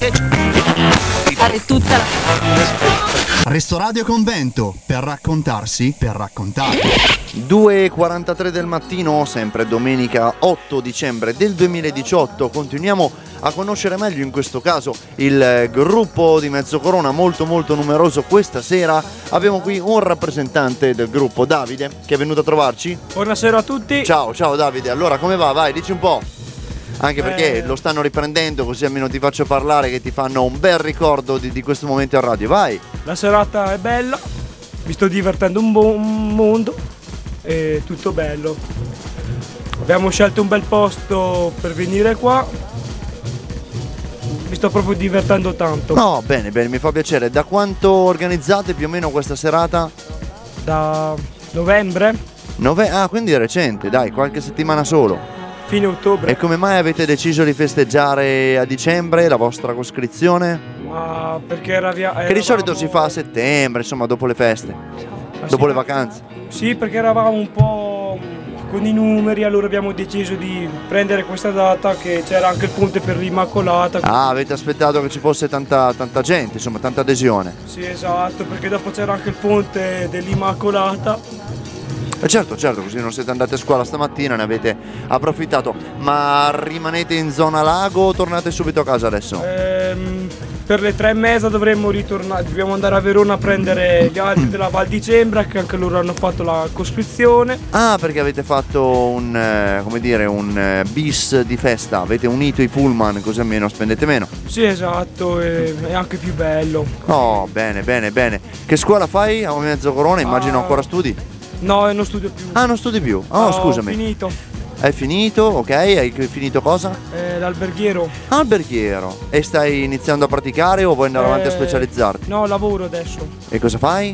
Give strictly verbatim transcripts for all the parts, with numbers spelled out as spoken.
fare tutta la Restoradio Convento, per raccontarsi, per raccontare. due e quarantatré del mattino, sempre domenica otto dicembre del duemiladiciotto. Continuiamo a conoscere meglio, in questo caso, il gruppo di Mezzocorona, molto molto numeroso. Questa sera abbiamo qui un rappresentante del gruppo, Davide, che è venuto a trovarci. Buonasera a tutti. Ciao, ciao Davide. Allora, come va? Vai, dici un po'. Anche perché Eh. lo stanno riprendendo, così almeno ti faccio parlare, che ti fanno un bel ricordo di, di questo momento a radio. Vai. La serata è bella, mi sto divertendo un buon mondo, è tutto bello. Abbiamo scelto un bel posto per venire qua, mi sto proprio divertendo tanto. No, bene, bene, mi fa piacere. Da quanto organizzate più o meno questa serata? Da novembre, Nove... Ah, quindi è recente, dai, qualche settimana solo. fine ottobre. E come mai avete deciso di festeggiare a dicembre la vostra coscrizione? Ma perché era via, Che di solito si fa a settembre, insomma, dopo le feste, dopo le vacanze. Sì, perché eravamo un po' con i numeri, allora abbiamo deciso di prendere questa data, che c'era anche il ponte per l'Immacolata. Ah, avete aspettato che ci fosse tanta, tanta gente, insomma, tanta adesione. Sì, esatto, perché dopo c'era anche il ponte dell'Immacolata. E certo, certo, così non siete andati a scuola stamattina, ne avete approfittato. Ma rimanete in zona lago o tornate subito a casa adesso? Ehm, per le tre e mezza dovremmo ritornare, dobbiamo andare a Verona a prendere gli altri della Val di Cembra, che anche loro hanno fatto la coscrizione. Ah, perché avete fatto un, eh, come dire, un eh, bis di festa, avete unito i pullman, così almeno spendete meno. Sì, esatto, è, è anche più bello. Oh, bene, bene, bene. Che scuola fai a Mezzocorona? Immagino Ah. ancora studi? No, non studio più. Ah, non studi più? Oh, Ho scusami. finito. Hai finito? Ok, hai finito cosa? Eh, l'alberghiero. Alberghiero. E stai iniziando a praticare o vuoi andare avanti a Eh, specializzarti? No, lavoro adesso. E cosa fai?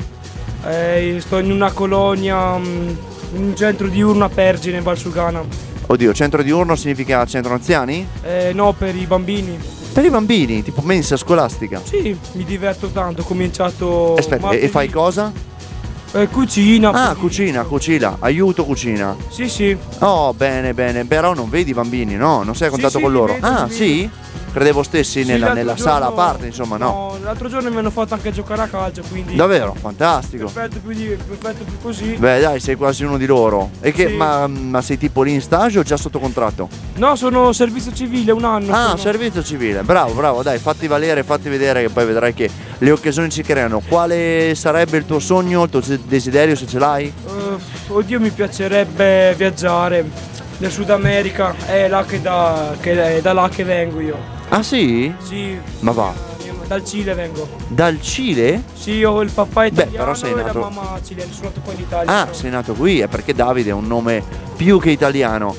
Eh, sto in una colonia, mm, in un centro diurno a Pergine, in Valsugana. Oddio, centro diurno significa centro anziani? Eh, no, per i bambini. Per i bambini, tipo mensa scolastica. Sì, mi diverto tanto, ho cominciato... Aspetta, e- e martedì. fai cosa? Eh, cucina. Ah, poi- cucina, cucina, aiuto cucina. Sì, sì. Oh, bene, bene, però non vedi i bambini, no? Non sei a contatto sì, con li loro? vedo, Ah, li sì? Credevo stessi Sì, nella, l'altro nella giorno- sala a parte, insomma, no? l'altro giorno mi hanno fatto anche giocare a calcio, quindi... Davvero? Fantastico. Perfetto più, di, perfetto più così. Beh, dai, sei quasi uno di loro. E che, Sì. ma, ma sei tipo lì in stage o già sotto contratto? No, sono servizio civile, un anno. Ah, sono. servizio civile. Bravo, bravo, dai, fatti valere, fatti vedere che poi vedrai che le occasioni si creano. Quale sarebbe il tuo sogno, il tuo desiderio, se ce l'hai? Eh, oddio, mi piacerebbe viaggiare nel Sud America, è, là che da, che è da là che vengo io. Ah, sì? Sì. Ma va. Dal Cile vengo. Dal Cile? Sì, ho il papà italiano però sei e nato- la mamma cilena, sono nato qua in Italia. Ah, sei nato qui, è perché Davide è un nome più che italiano.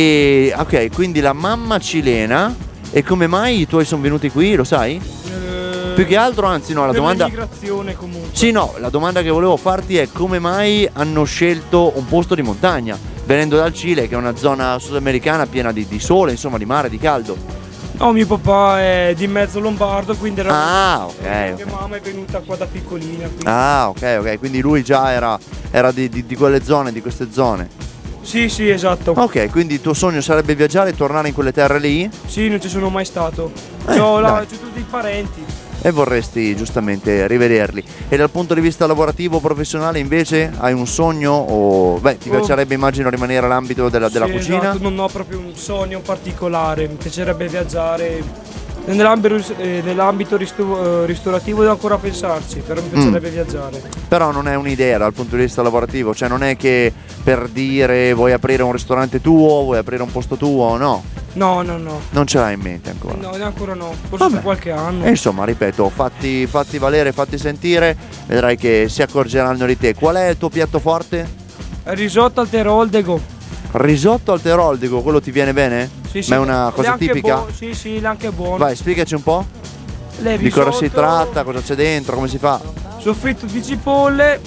E ok, quindi la mamma cilena. E come mai i tuoi sono venuti qui, lo sai? Eh, Più che altro, anzi no, la per domanda... l'immigrazione comunque. Sì, no, la domanda che volevo farti è come mai hanno scelto un posto di montagna, venendo dal Cile, che è una zona sudamericana piena di, di sole, insomma, di mare, di caldo. No, mio papà è di mezzo lombardo, quindi era Ah, ok, mia ok. mamma è venuta qua da piccolina. Quindi... Ah, ok, ok, quindi lui già era, era di, di- di quelle zone, di queste zone. Sì, sì, esatto. Ok, quindi il tuo sogno sarebbe viaggiare e tornare in quelle terre lì? Sì, non ci sono mai stato. Eh, C'ho, la, dai. c'ho tutti i parenti. E vorresti giustamente rivederli. E dal punto di vista lavorativo, professionale invece, hai un sogno o... Beh, ti Oh. piacerebbe immagino rimanere all'ambito della, della Sì, cucina? esatto, non ho proprio un sogno particolare, mi piacerebbe viaggiare. Nell'ambito, eh, nell'ambito ristu- eh, ristorativo devo ancora pensarci, però mi piacerebbe Mm. viaggiare. Però non è un'idea dal punto di vista lavorativo, cioè non è che per dire vuoi aprire un ristorante tuo, vuoi aprire un posto tuo, no, No, no, no. non ce l'hai in mente ancora. No, ancora no. Forse Vabbè. per qualche anno. E insomma, ripeto, fatti, fatti valere, fatti sentire, vedrai che si accorgeranno di te. Qual è il tuo piatto forte? Risotto al teroldego. Risotto al teroldego, quello ti viene bene? Sì, sì. Ma è una Ed cosa anche tipica? buo- sì, sì, è anche buono. Vai, spiegaci un po'. Le Di cosa risotto, si tratta, cosa c'è dentro, come si fa? Soffritto di cipolle,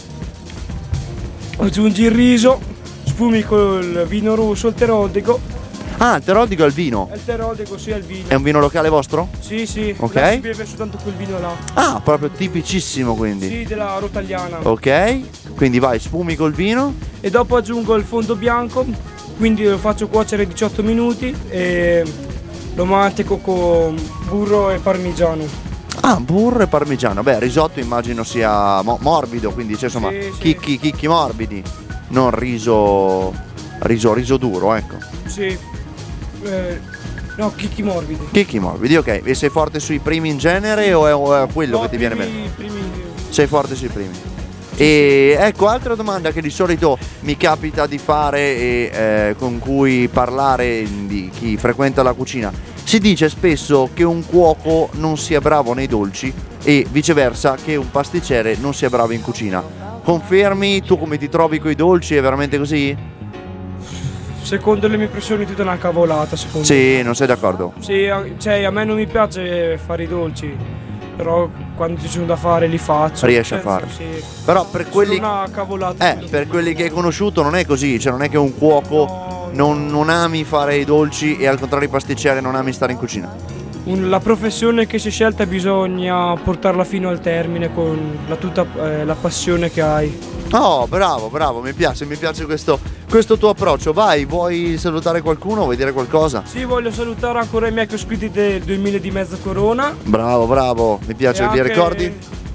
aggiungi il riso, sfumi col vino rosso, il teroldego. Ah, il teroldego è il vino. E il teroldego sia il vino. È un vino locale vostro? Sì, sì. Ok. Là si beve soltanto quel vino là. Ah, proprio tipicissimo quindi. Sì, della rotagliana. Ok, quindi vai, spumi col vino. E dopo aggiungo il fondo bianco, quindi lo faccio cuocere diciotto minuti e lo mantico con burro e parmigiano. Ah, burro e parmigiano. Beh, risotto immagino sia mo- morbido, quindi c'è insomma Sì, sì. chicchi, chicchi morbidi, non riso, riso, riso duro, ecco. Sì. Eh, no, chicchi morbidi. Chicchi morbidi, ok. E sei forte sui primi in genere o è, o è quello No, che ti viene primi- bene? primi- Sei forte sui primi. E ecco, altra domanda che di solito mi capita di fare e eh, con cui parlare di chi frequenta la cucina. Si dice spesso che un cuoco non sia bravo nei dolci e viceversa che un pasticcere non sia bravo in cucina. Confermi? Tu come ti trovi coi dolci? È veramente così? Secondo le mie impressioni tutta una cavolata, secondo me. Sì, non sei d'accordo? Sì, a- cioè a me non mi piace fare i dolci, però quando ci sono da fare li faccio. Riesci a Nel fare. senso, Sì. Però per quelli, Sono una cavolata. eh, per quelli che hai conosciuto non è così, cioè non è che un cuoco No, non, non ami fare i dolci e al contrario i pasticceri non ami stare in cucina. un- la professione che si è scelta bisogna portarla fino al termine con la, tutta eh, la passione che hai. Oh, bravo, bravo, mi piace, mi piace questo, questo tuo approccio. Vai, vuoi salutare qualcuno? Vuoi dire qualcosa? Sì, voglio salutare ancora i miei iscritti del duemila di Mezzo Corona. Bravo, bravo, mi piace, e li anche- ricordi?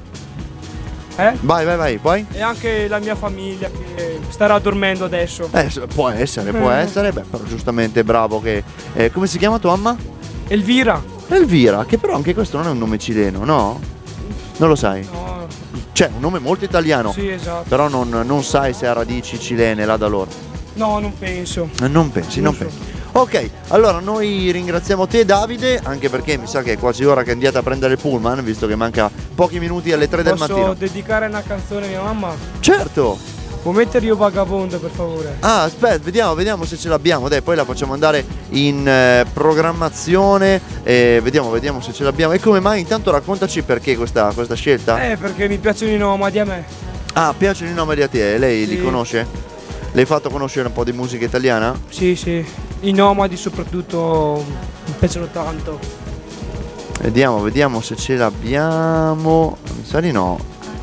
Eh? Vai, vai, vai, poi? E anche la mia famiglia che starà dormendo adesso. Eh, s- può essere, può essere, beh, però giustamente bravo che... eh, come si chiama tua mamma? Elvira. Elvira, che però anche questo non è un nome cileno, no? Non lo sai? No, Cioè, un nome molto italiano, sì, esatto. però non, non sai se ha radici cilene là da loro. No, non penso. Eh, Non pensi, non Non so. pensi. Ok, allora noi ringraziamo te Davide, anche perché mi sa che è quasi ora che andiate a prendere il pullman, visto che manca pochi minuti alle tre del Posso mattino. dedicare una canzone a mia mamma? Certo! Può mettere Io Vagabondo, per favore? Ah, aspetta, vediamo, vediamo se ce l'abbiamo. Dai, poi la facciamo andare in eh, programmazione. E vediamo, vediamo se ce l'abbiamo. E come mai? Intanto raccontaci perché questa, questa scelta. Eh, perché mi piacciono i nomadi a me. Ah, piacciono i nomi a te, lei li Sì. conosce? Le hai fatto conoscere un po' di musica italiana? Sì, sì. I nomadi soprattutto mi piacciono tanto. Vediamo, vediamo se ce l'abbiamo. Mi sa di no.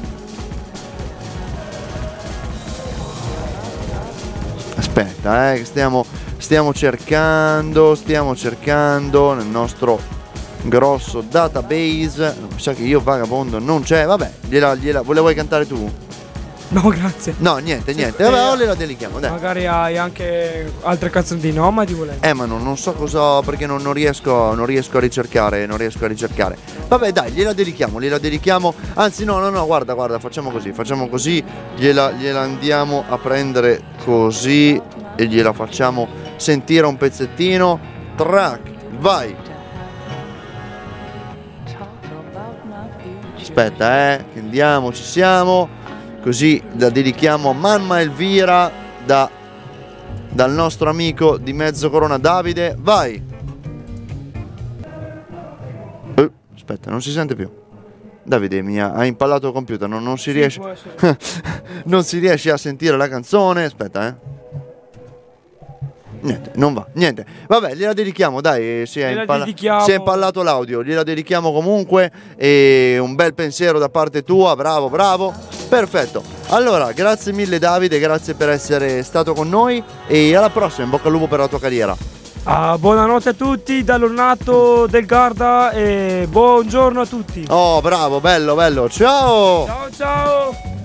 Aspetta, eh, che stiamo, stiamo cercando, stiamo cercando nel nostro grosso database. Mi sa che Io Vagabondo non c'è. Vabbè, gliela, gliela, le vuoi cantare tu? No, grazie. No, niente, Sì, niente. eh, Vabbè, o gliela dedichiamo, dai. Magari hai anche altre canzoni di nomadi, volendo. Eh, ma non, non so cosa, perché non, non riesco, non riesco a ricercare, non riesco a ricercare. Vabbè, dai, gliela dedichiamo, gliela dedichiamo. Anzi, no, no, no, guarda, guarda, facciamo così, facciamo così, gliela, gliela andiamo a prendere così e gliela facciamo sentire un pezzettino. Track, vai. Aspetta, eh, che andiamo, ci siamo. Così la dedichiamo a mamma Elvira da, dal nostro amico di Mezzo Corona Davide. Vai! Eh, aspetta, non si sente più. Davide mi ha, ha impallato il computer, non, non si Sì, riesce. può essere. Non si riesce a sentire la canzone. Aspetta, eh. Niente, non va, niente. Vabbè, gliela dedichiamo, dai, si è, Gliela impalla- dedichiamo. si è impallato l'audio, gliela dedichiamo comunque e un bel pensiero da parte tua, bravo, bravo. Perfetto. Allora, grazie mille Davide, grazie per essere stato con noi e alla prossima, in bocca al lupo per la tua carriera. Ah, buonanotte a tutti dall'Ornato del Garda e buongiorno a tutti. Oh, bravo, bello, bello. Ciao! Ciao ciao.